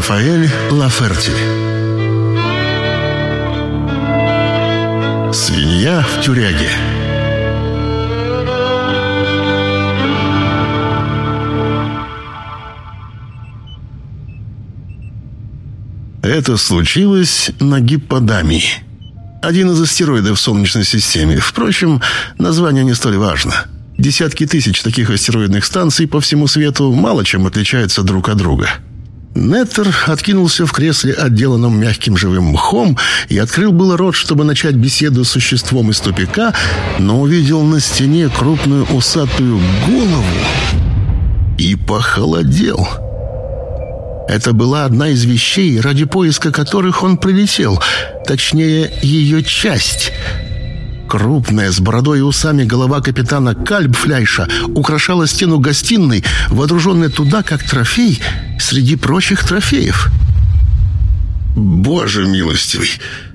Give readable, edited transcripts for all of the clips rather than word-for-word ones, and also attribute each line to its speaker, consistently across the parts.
Speaker 1: Рафаэль Лаферти. Свинья в тюряге. Это случилось на Гипподамии. Один из астероидов в Солнечной системе. Впрочем, название не столь важно. Десятки тысяч таких астероидных станций по всему свету мало чем отличаются друг от друга. Неттер откинулся в кресле, отделанном мягким живым мхом, и открыл было рот, чтобы начать беседу с существом из тупика, но увидел на стене крупную усатую голову и похолодел. Это была одна из вещей, ради поиска которых он прилетел, точнее, ее часть. Крупная, с бородой и усами голова капитана Кальбфляйша украшала стену гостиной, водруженная туда как трофей среди прочих трофеев. «Боже милостивый,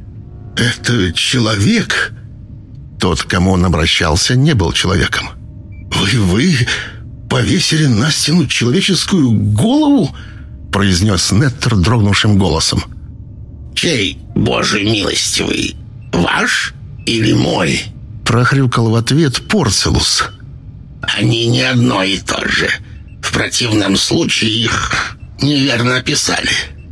Speaker 1: это человек?» Тот, к кому он обращался, не был человеком. «Вы повесили на стену человеческую голову?» произнес Неттер дрогнувшим голосом.
Speaker 2: «Чей, Боже милостивый, ваш или мой?»
Speaker 1: прохрюкал в ответ Порцелус.
Speaker 2: «Они не одно и то же. В противном случае их неверно описали.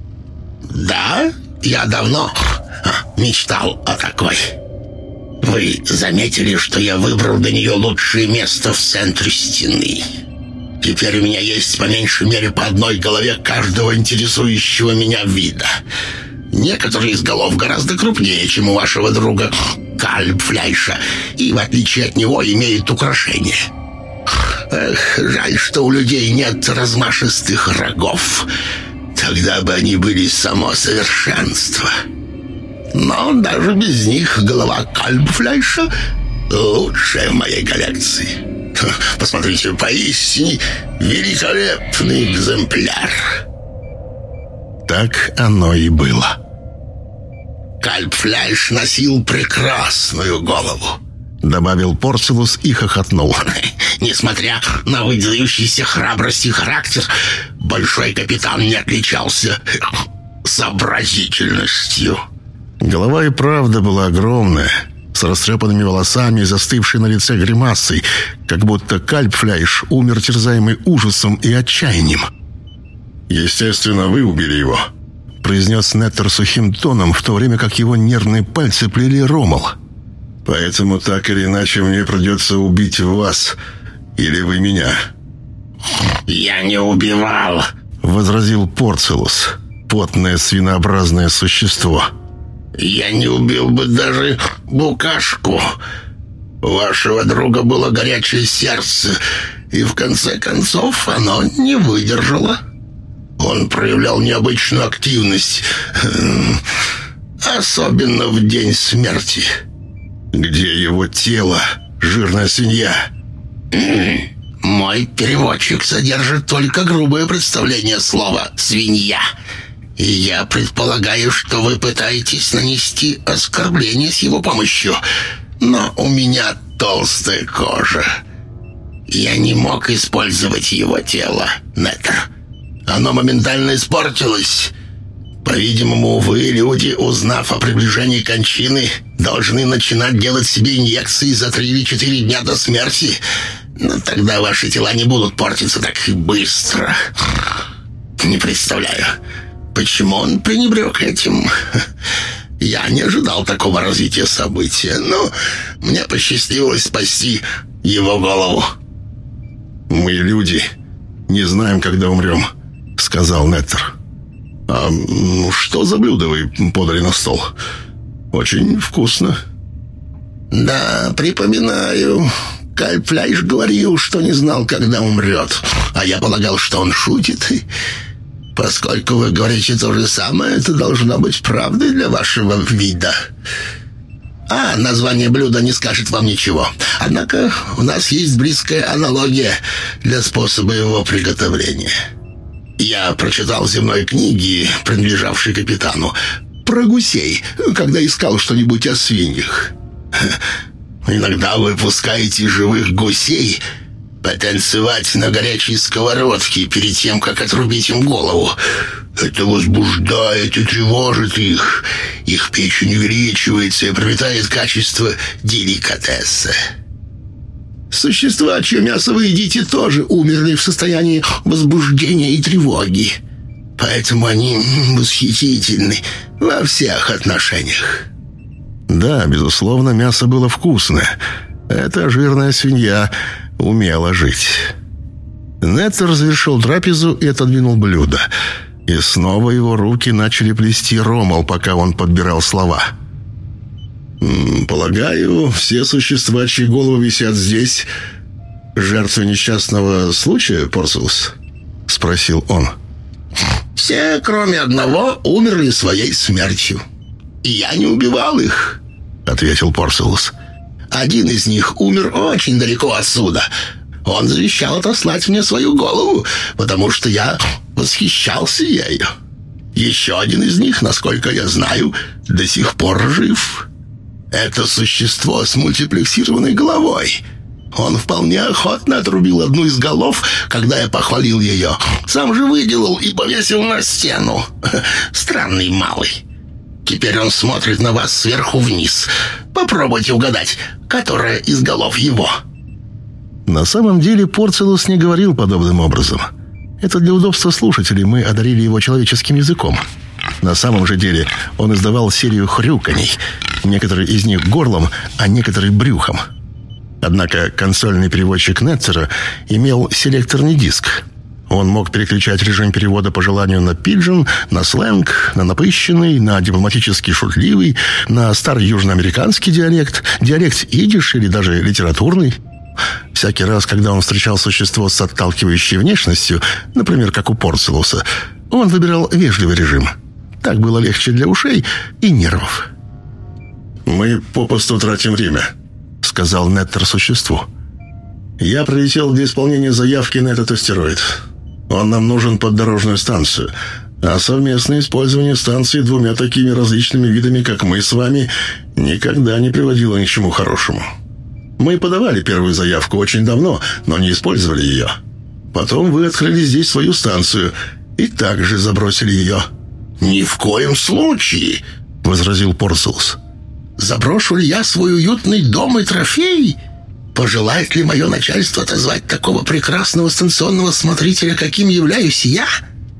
Speaker 2: Да, я давно мечтал о такой. Вы заметили, что я выбрал для нее лучшее место в центре стены. Теперь у меня есть по меньшей мере по одной голове каждого интересующего меня вида. Некоторые из голов гораздо крупнее, чем у вашего друга Кальбфляйша, и, в отличие от него, имеют украшения. Эх, жаль, что у людей нет размашистых рогов. Тогда бы они были само совершенство. Но даже без них голова Кальбфляйша лучшая в моей коллекции. Посмотрите, поистине великолепный экземпляр».
Speaker 1: Так оно и было.
Speaker 2: «Кальбфляйш носил прекрасную голову»,
Speaker 1: добавил Порцелус и хохотнул.
Speaker 2: «Несмотря на выдающийся храбрость и характер, большой капитан не отличался сообразительностью».
Speaker 1: Голова и правда была огромная, с растрепанными волосами и застывшей на лице гримасой, как будто Кальбфляйш умер, терзаемый ужасом и отчаянием. «Естественно, вы убили его», — произнес Неттер сухим тоном, в то время как его нервные пальцы плели ромал. «Поэтому так или иначе мне придется убить вас, или вы меня».
Speaker 2: «Я не убивал»,
Speaker 1: — возразил Порцелус, потное свинообразное существо.
Speaker 2: «Я не убил бы даже букашку. У вашего друга было горячее сердце, и в конце концов оно не выдержало. Он проявлял необычную активность, особенно в день смерти».
Speaker 1: «Где его тело, жирная свинья?»
Speaker 2: «Мой переводчик содержит только грубое представление слова «свинья». И я предполагаю, что вы пытаетесь нанести оскорбление с его помощью. Но у меня толстая кожа. Я не мог использовать его тело, Неттер. Оно моментально испортилось. По-видимому, вы, люди, узнав о приближении кончины, должны начинать делать себе инъекции за 3 или 4 дня до смерти. Но тогда ваши тела не будут портиться так быстро. Не представляю, почему он пренебрег этим. Я не ожидал такого развития события, но мне посчастливилось спасти его голову».
Speaker 1: «Мы, люди, не знаем, когда умрем», — сказал Неттер. «А что за блюдо вы подали на стол? Очень вкусно».
Speaker 2: «Да, припоминаю. Кальбфляйш говорил, что не знал, когда умрет. А я полагал, что он шутит. Поскольку вы говорите то же самое, это должно быть правдой для вашего вида. А название блюда не скажет вам ничего. Однако у нас есть близкая аналогия для способа его приготовления. Я прочитал в земной книге, принадлежавшей капитану, про гусей, когда искал что-нибудь о свиньях. Иногда вы пускаете живых гусей потанцевать на горячей сковородке перед тем, как отрубить им голову. Это возбуждает и тревожит их. Их печень увеличивается и приобретает качество деликатеса. Существа, чье мясо вы едите, тоже умерли в состоянии возбуждения и тревоги. Поэтому они восхитительны во всех отношениях.
Speaker 1: Да, безусловно, мясо было вкусное. Эта жирная свинья умела жить. Неттер завершил трапезу и отодвинул блюдо. И снова его руки начали плести ромал, пока он подбирал слова. «Полагаю, все существа, чьи головы висят здесь, жертвы несчастного случая, Порцелус?» — спросил он.
Speaker 2: «Все, кроме одного, умерли своей смертью. И я не убивал их», — ответил Порцелус. «Один из них умер очень далеко отсюда. Он завещал отослать мне свою голову, потому что я восхищался ею. Еще один из них, насколько я знаю, до сих пор жив. Это существо с мультиплексированной головой. Он вполне охотно отрубил одну из голов, когда я похвалил ее. Сам же выделал и повесил на стену. Странный малый. Теперь он смотрит на вас сверху вниз. Попробуйте угадать, которая из голов его».
Speaker 1: На самом деле Порцелус не говорил подобным образом. Это для удобства слушателей мы одарили его человеческим языком. На самом же деле он издавал серию хрюканий, некоторые из них горлом, а некоторые брюхом. Однако консольный переводчик Неттера имел селекторный диск. Он мог переключать режим перевода по желанию на пиджин, на сленг, на напыщенный, на дипломатически шутливый, на старый южноамериканский диалект, диалект идиш или даже литературный. Всякий раз, когда он встречал существо с отталкивающей внешностью, например, как у Порцелуса, он выбирал вежливый режим. Так было легче для ушей и нервов. «Мы попусту тратим время», — сказал Неттер существу. «Я прилетел для исполнения заявки на этот астероид. Он нам нужен под дорожную станцию, а совместное использование станции двумя такими различными видами, как мы с вами, никогда не приводило ни к чему хорошему. Мы подавали первую заявку очень давно, но не использовали ее. Потом вы открыли здесь свою станцию и также забросили ее».
Speaker 2: «Ни в коем случае»,
Speaker 1: — возразил Порцелус.
Speaker 2: «Заброшу ли я свой уютный дом и трофей? Пожелает ли мое начальство отозвать такого прекрасного станционного смотрителя, каким являюсь я?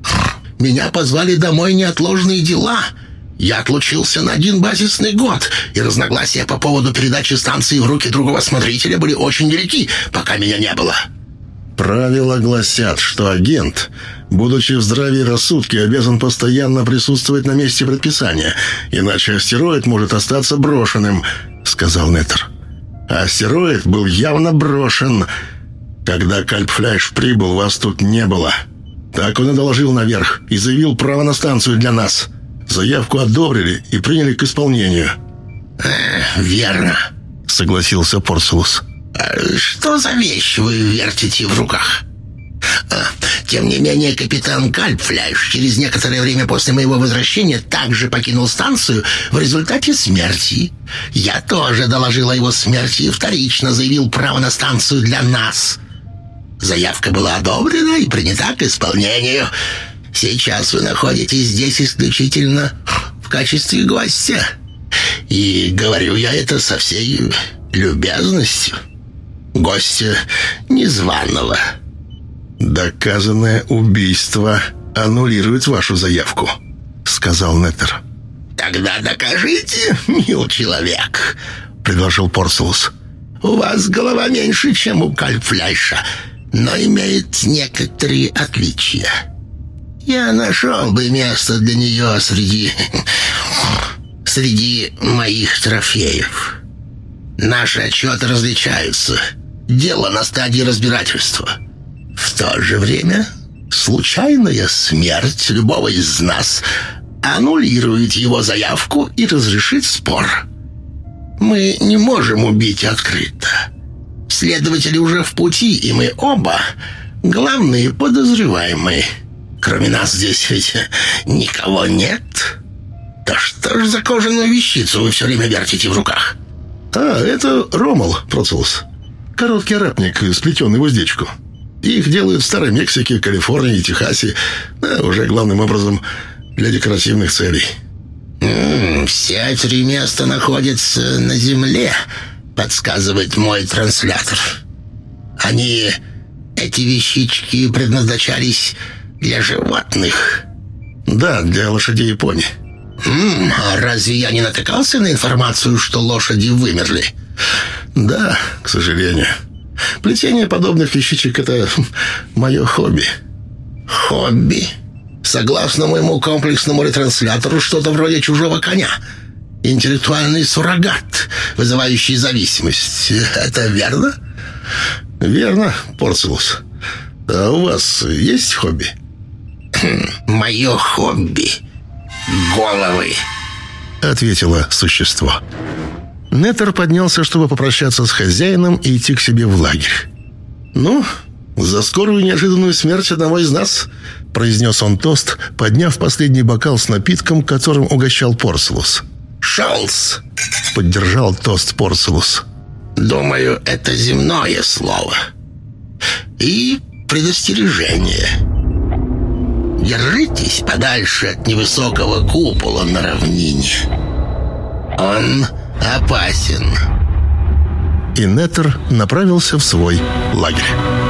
Speaker 2: Меня позвали домой неотложные дела. Я отлучился на 1 базисный год, и разногласия по поводу передачи станции в руки другого смотрителя были очень велики, пока меня не было».
Speaker 1: «Правила гласят, что агент, будучи в здравии и рассудке, обязан постоянно присутствовать на месте предписания, иначе астероид может остаться брошенным», — сказал Неттер. «А астероид был явно брошен. Когда Кальпфляйш прибыл, вас тут не было. Так он и доложил наверх и заявил право на станцию для нас. Заявку одобрили и приняли к исполнению».
Speaker 2: «Верно»,
Speaker 1: — согласился Порцелус.
Speaker 2: «Что за вещь вы вертите в руках?» «Тем не менее, капитан Кальпфляйш через некоторое время после моего возвращения также покинул станцию в результате смерти. Я тоже доложил о его смерти и вторично заявил право на станцию для нас. Заявка была одобрена и принята к исполнению. Сейчас вы находитесь здесь исключительно в качестве гостя. И говорю я это со всей любезностью. Гостя незваного».
Speaker 1: «Доказанное убийство аннулирует вашу заявку», — сказал Неттер.
Speaker 2: «Тогда докажите, мил человек», —
Speaker 1: предложил Порцелус.
Speaker 2: «У вас голова меньше, чем у Кальпфляйша, но имеет некоторые отличия. Я нашел бы место для нее среди моих трофеев. Наши отчеты различаются. Дело на стадии разбирательства. В то же время случайная смерть любого из нас аннулирует его заявку и разрешит спор. Мы не можем убить открыто. Следователи уже в пути, и мы оба главные подозреваемые. Кроме нас здесь ведь никого нет. Да что ж за кожаную вещицу вы все время вертите в руках?»
Speaker 1: «Это ромал, Процелус. Короткий арапник, сплетенный в уздечку. Их делают в Старой Мексике, Калифорнии и Техасе, уже главным образом для декоративных целей.
Speaker 2: Все 3 места находятся на земле, подсказывает мой транслятор. Эти вещички предназначались для животных.
Speaker 1: Да, для лошадей и пони.
Speaker 2: А разве я не натыкался на информацию, что лошади вымерли?
Speaker 1: Да, к сожалению. Плетение подобных вещичек — это мое хобби.
Speaker 2: Хобби? Согласно моему комплексному ретранслятору, что-то вроде чужого коня. Интеллектуальный суррогат, вызывающий зависимость. Это верно?
Speaker 1: Верно, Порцелус. А у вас есть хобби?
Speaker 2: Мое хобби — головы,
Speaker 1: ответило существо. Неттер поднялся, чтобы попрощаться с хозяином и идти к себе в лагерь. «Ну, за скорую неожиданную смерть одного из нас», — произнес он тост, подняв последний бокал с напитком, которым угощал Порцелус.
Speaker 2: «Шолс»,
Speaker 1: — поддержал тост Порцелус.
Speaker 2: «Думаю, это земное слово. И предостережение. Держитесь подальше от невысокого купола на равнине. Он опасен».
Speaker 1: И Неттер направился в свой лагерь.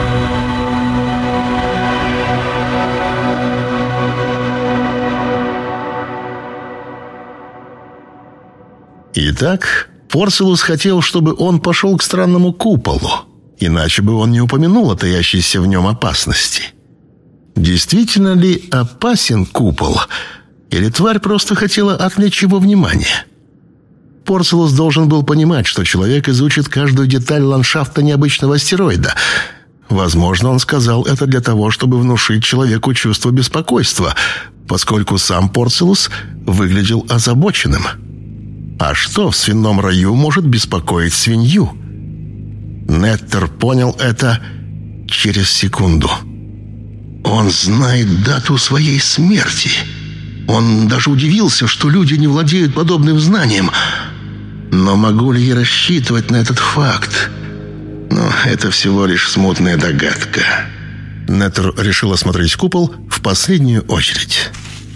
Speaker 1: Итак, Порцелус хотел, чтобы он пошел к странному куполу, иначе бы он не упомянул о таящейся в нем опасности. Действительно ли опасен купол, или тварь просто хотела отвлечь его внимание? Порцелус должен был понимать, что человек изучит каждую деталь ландшафта необычного астероида. Возможно, он сказал это для того, чтобы внушить человеку чувство беспокойства, поскольку сам Порцелус выглядел озабоченным. А что в свином раю может беспокоить свинью? Неттер понял это через секунду. Он знает дату своей смерти. Он даже удивился, что люди не владеют подобным знанием. Но могу ли я рассчитывать на этот факт? Но это всего лишь смутная догадка. Неттер решил осмотреть купол в последнюю очередь.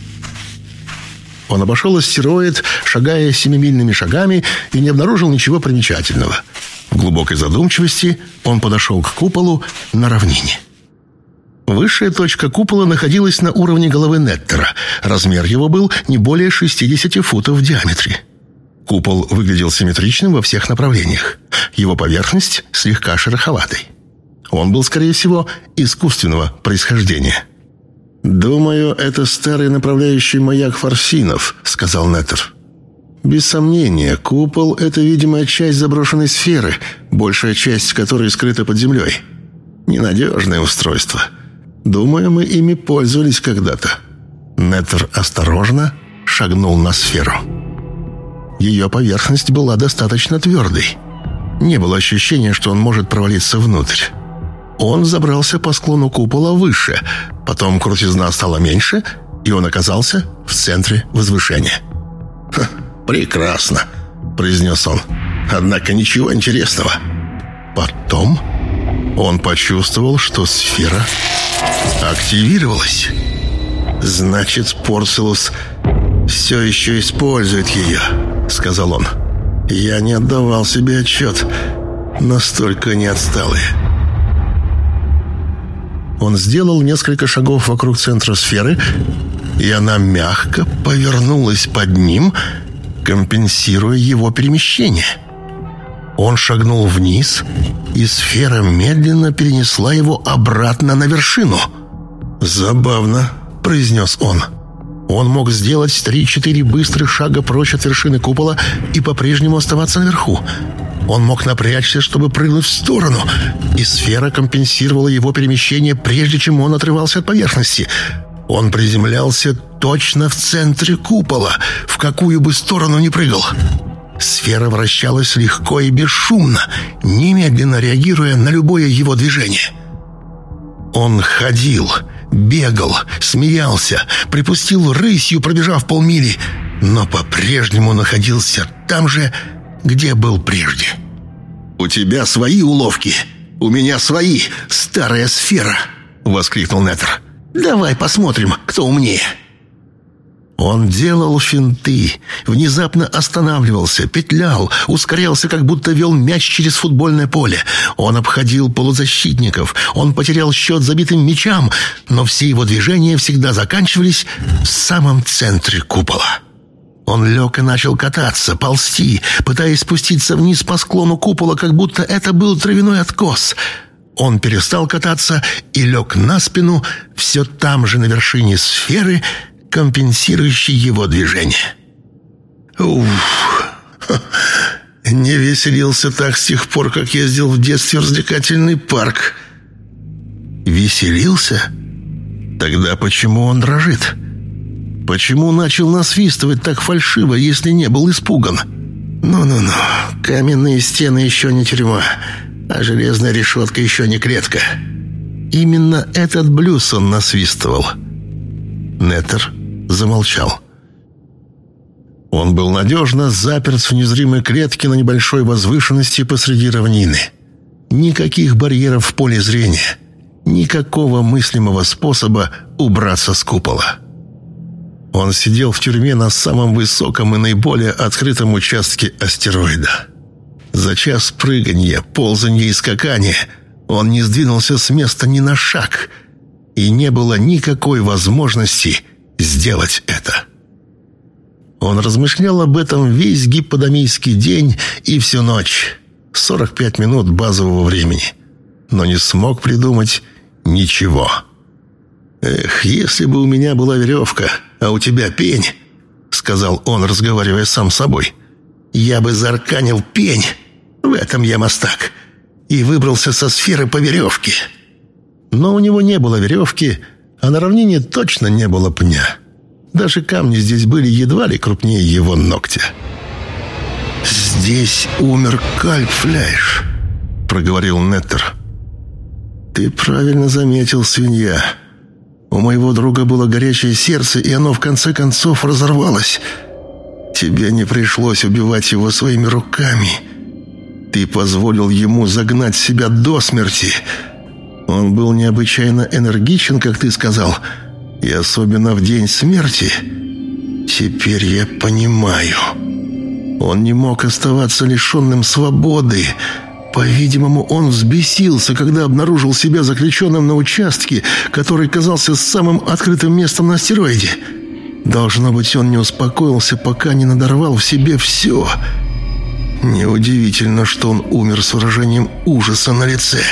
Speaker 1: Он обошел астероид, шагая 7-мильными шагами, и не обнаружил ничего примечательного. В глубокой задумчивости он подошел к куполу на равнине. Высшая точка купола находилась на уровне головы Неттера. Размер его был не более 60 футов в диаметре. Купол выглядел симметричным во всех направлениях. Его поверхность слегка шероховатой. Он был, скорее всего, искусственного происхождения. «Думаю, это старый направляющий маяк форсинов», — сказал Неттер. «Без сомнения, купол — это видимая часть заброшенной сферы, большая часть которой скрыта под землей. Ненадежное устройство. Думаю, мы ими пользовались когда-то». Неттер осторожно шагнул на сферу. Ее поверхность была достаточно твердой. Не было ощущения, что он может провалиться внутрь. Он забрался по склону купола выше, потом крутизна стала меньше, и он оказался в центре возвышения.
Speaker 2: «Прекрасно»,
Speaker 1: — произнес он. «Однако ничего интересного». Потом он почувствовал, что сфера активировалась. «Значит, Порцелус все еще использует ее», — сказал он. «Я не отдавал себе отчет. Настолько не отсталые». Он сделал несколько шагов вокруг центра сферы, и она мягко повернулась под ним, компенсируя его перемещение. Он шагнул вниз, и сфера медленно перенесла его обратно на вершину. «Забавно», — произнес он. Он мог сделать 3-4 быстрых шага прочь от вершины купола и по-прежнему оставаться наверху. Он мог напрячься, чтобы прыгнуть в сторону, и сфера компенсировала его перемещение, прежде чем он отрывался от поверхности. Он приземлялся точно в центре купола, в какую бы сторону ни прыгал. Сфера вращалась легко и бесшумно, немедленно реагируя на любое его движение. Он ходил, бегал, смеялся, припустил рысью, пробежав полмили, но по-прежнему находился там же, где был прежде. «У тебя свои уловки, у меня свои, старая сфера!» — воскликнул Неттер. «Давай посмотрим, кто умнее». Он делал финты, внезапно останавливался, петлял, ускорялся, как будто вел мяч через футбольное поле. Он обходил полузащитников, он потерял счет забитым мячам, но все его движения всегда заканчивались в самом центре купола. Он лег и начал кататься, ползти, пытаясь спуститься вниз по склону купола, как будто это был травяной откос. Он перестал кататься и лег на спину, все там же на вершине сферы, компенсирующий его движение. Не веселился так с тех пор, как ездил в детстве в развлекательный парк. Веселился? Тогда почему он дрожит? Почему начал насвистывать так фальшиво, если не был испуган? Ну-ну-ну, каменные стены еще не тюрьма, а железная решетка еще не клетка. Именно этот блюз он насвистывал. Неттер замолчал. Он был надежно заперт в незримой клетке на небольшой возвышенности посреди равнины. Никаких барьеров в поле зрения, никакого мыслимого способа убраться с купола. Он сидел в тюрьме на самом высоком и наиболее открытом участке астероида. За час прыганья, ползанья и скакания он не сдвинулся с места ни на шаг, и не было никакой возможности сделать это. Он размышлял об этом весь гипподамийский день и всю ночь, 45 минут базового времени, но не смог придумать ничего. «Эх, если бы у меня была веревка, а у тебя пень», — сказал он, разговаривая сам с собой, — «я бы заарканил пень, в этом я мастак, и выбрался со сферы по веревке». Но у него не было веревки, а на равнине точно не было пня. Даже камни здесь были едва ли крупнее его ногтя. «Здесь умер Кальпфляйш», — проговорил Неттер. «Ты правильно заметил, свинья. У моего друга было горячее сердце, и оно в конце концов разорвалось. Тебе не пришлось убивать его своими руками. Ты позволил ему загнать себя до смерти. Он был необычайно энергичен, как ты сказал, и особенно в день смерти. Теперь я понимаю. Он не мог оставаться лишенным свободы. По-видимому, он взбесился, когда обнаружил себя заключенным на участке, который казался самым открытым местом на астероиде. Должно быть, он не успокоился, пока не надорвал в себе все. Неудивительно, что он умер с выражением ужаса на лице.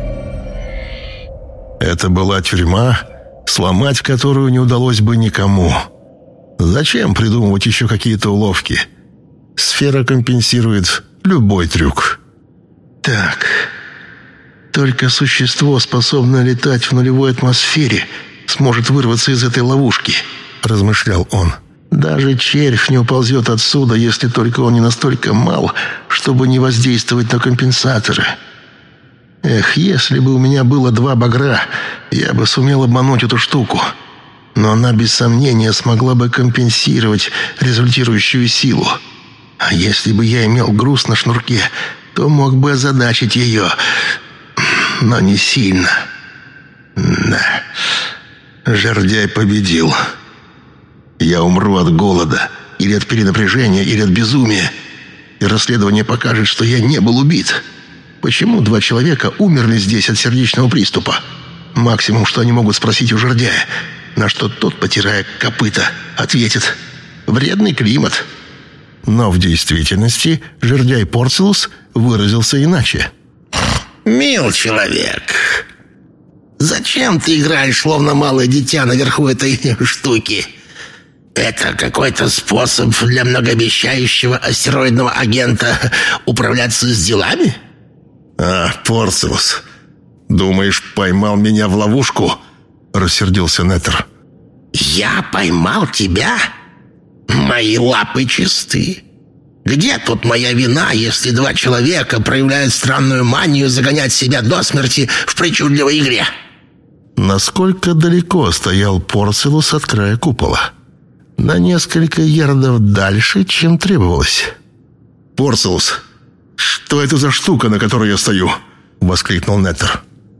Speaker 1: Это была тюрьма, сломать которую не удалось бы никому. Зачем придумывать еще какие-то уловки? Сфера компенсирует любой трюк. Так, только существо, способное летать в нулевой атмосфере, сможет вырваться из этой ловушки, размышлял он. Даже червь не уползет отсюда, если только он не настолько мал, чтобы не воздействовать на компенсаторы. Эх, если бы у меня было 2 багра, я бы сумел обмануть эту штуку. Но она без сомнения смогла бы компенсировать результирующую силу. А если бы я имел груз на шнурке, то мог бы озадачить ее, но не сильно. Да, жердяй победил. Я умру от голода, или от перенапряжения, или от безумия, и расследование покажет, что я не был убит. Почему 2 человека умерли здесь от сердечного приступа? Максимум, что они могут спросить у жердяя, на что тот, потирая копыта, ответит: «Вредный климат». Но в действительности жердяй Порцилус выразился иначе.
Speaker 2: «Мил человек, зачем ты играешь, словно малое дитя, наверху этой штуки? Это какой-то способ для многообещающего астероидного агента управляться с делами?»
Speaker 1: «А, Порцилус, думаешь, поймал меня в ловушку?» — рассердился Неттер.
Speaker 2: «Я поймал тебя? Мои лапы чисты. Где тут моя вина, если 2 человека проявляют странную манию загонять себя до смерти в причудливой игре?»
Speaker 1: Насколько далеко стоял Порцилус от края купола? На несколько ярдов дальше, чем требовалось. «Порцилус, «Что это за штука, на которой я стою?» — воскликнул Неттер.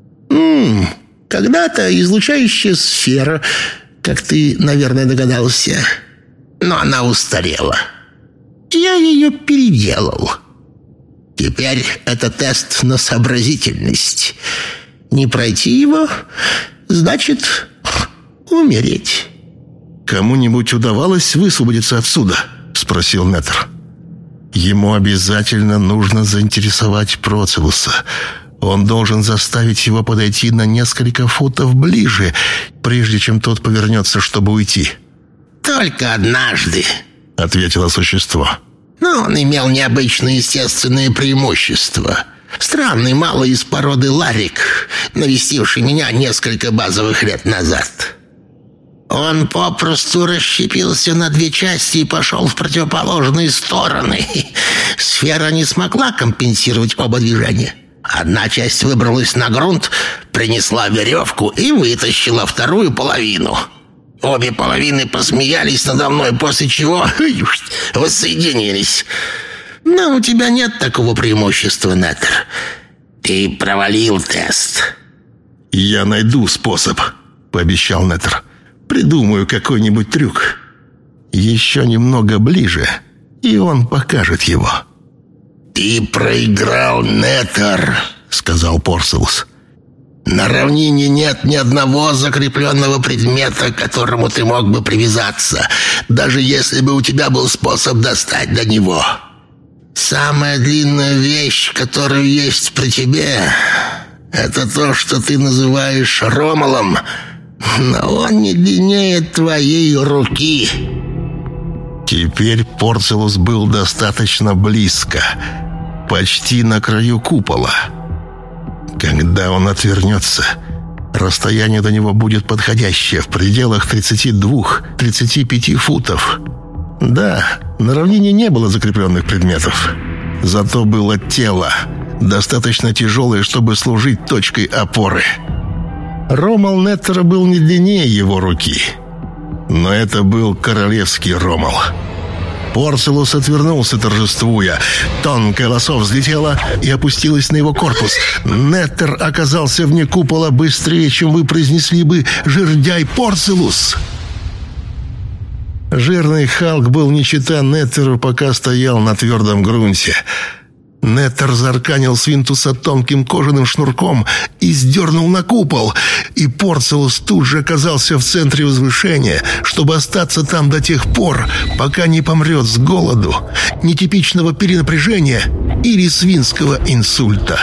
Speaker 2: Когда-то излучающая сфера, как ты, наверное, догадался. Но она устарела. Я ее переделал. Теперь это тест на сообразительность. Не пройти его значит умереть».
Speaker 1: «Кому-нибудь удавалось высвободиться отсюда?» — спросил Неттер. Ему обязательно нужно заинтересовать Процелуса. Он должен заставить его подойти на несколько футов ближе, прежде чем тот повернется, чтобы уйти.
Speaker 2: «Только однажды»,
Speaker 1: — ответило существо.
Speaker 2: «Но он имел необычные естественные преимущества. Странный малый из породы ларик, навестивший меня несколько базовых лет назад. Он попросту расщепился на две части и пошел в противоположные стороны. Сфера не смогла компенсировать оба движения. Одна часть выбралась на грунт, принесла веревку и вытащила вторую половину. Обе половины посмеялись надо мной, после чего воссоединились. Но у тебя нет такого преимущества, Неттер. Ты провалил тест».
Speaker 1: «Я найду способ», — пообещал Неттер. «Придумаю какой-нибудь трюк. Еще немного ближе, и он покажет его».
Speaker 2: «Ты проиграл, Неттер», — сказал Порцелус. «На равнине нет ни одного закрепленного предмета, к которому ты мог бы привязаться, даже если бы у тебя был способ достать до него. Самая длинная вещь, которая есть при тебе, это то, что ты называешь ромалом, но он не длиннее твоей руки».
Speaker 1: Теперь Порцелус был достаточно близко, почти на краю купола. Когда он отвернется, расстояние до него будет подходящее, в пределах 32-35 футов. Да, на равнине не было закрепленных предметов. Зато было тело, достаточно тяжелое, чтобы служить точкой опоры. Ромал Неттера был не длиннее его руки. Но это был королевский ромал. Порцелус отвернулся, торжествуя. Тонкая лосо взлетела и опустилась на его корпус. Неттер оказался вне купола быстрее, чем вы произнесли бы «жердяй Порцелус». Жирный Халк был не чета Неттеру, пока стоял на твердом грунте. Неттер зарканил свинтуса тонким кожаным шнурком и сдернул на купол, и Порцелус тут же оказался в центре возвышения, чтобы остаться там до тех пор, пока не помрет с голоду, нетипичного перенапряжения или свинского инсульта.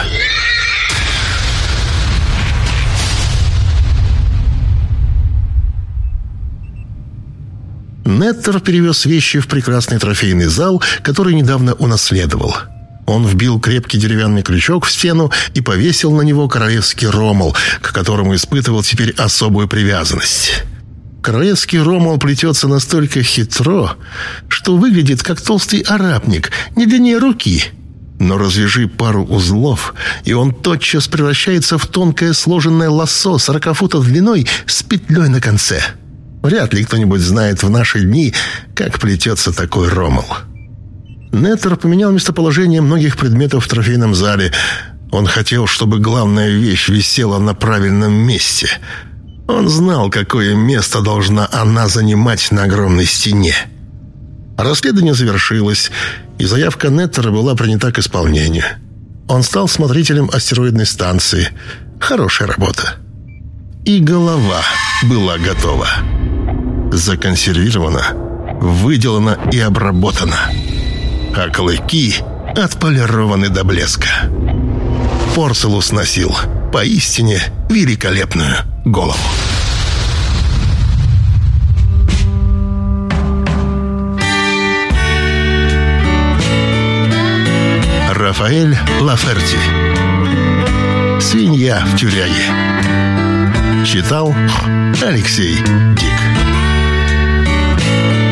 Speaker 1: Неттер перевез вещи в прекрасный трофейный зал, который недавно унаследовал. Он вбил крепкий деревянный крючок в стену и повесил на него королевский ромал, к которому испытывал теперь особую привязанность. Королевский ромал плетется настолько хитро, что выглядит как толстый арапник, не длиннее руки. Но развяжи пару узлов, и он тотчас превращается в тонкое сложенное лассо 40 футов длиной с петлей на конце. Вряд ли кто-нибудь знает в наши дни, как плетется такой ромал. Неттер поменял местоположение многих предметов в трофейном зале. Он хотел, чтобы главная вещь висела на правильном месте. Он знал, какое место должна она занимать на огромной стене. Расследование завершилось, и заявка Неттера была принята к исполнению. Он стал смотрителем астероидной станции. Хорошая работа. И голова была готова. Законсервирована, выделана и обработана. А клыки отполированы до блеска. Порцелус носил поистине великолепную голову. Рафаэль Лаферти. «Свинья в тюряге». Читал Алексей Дик.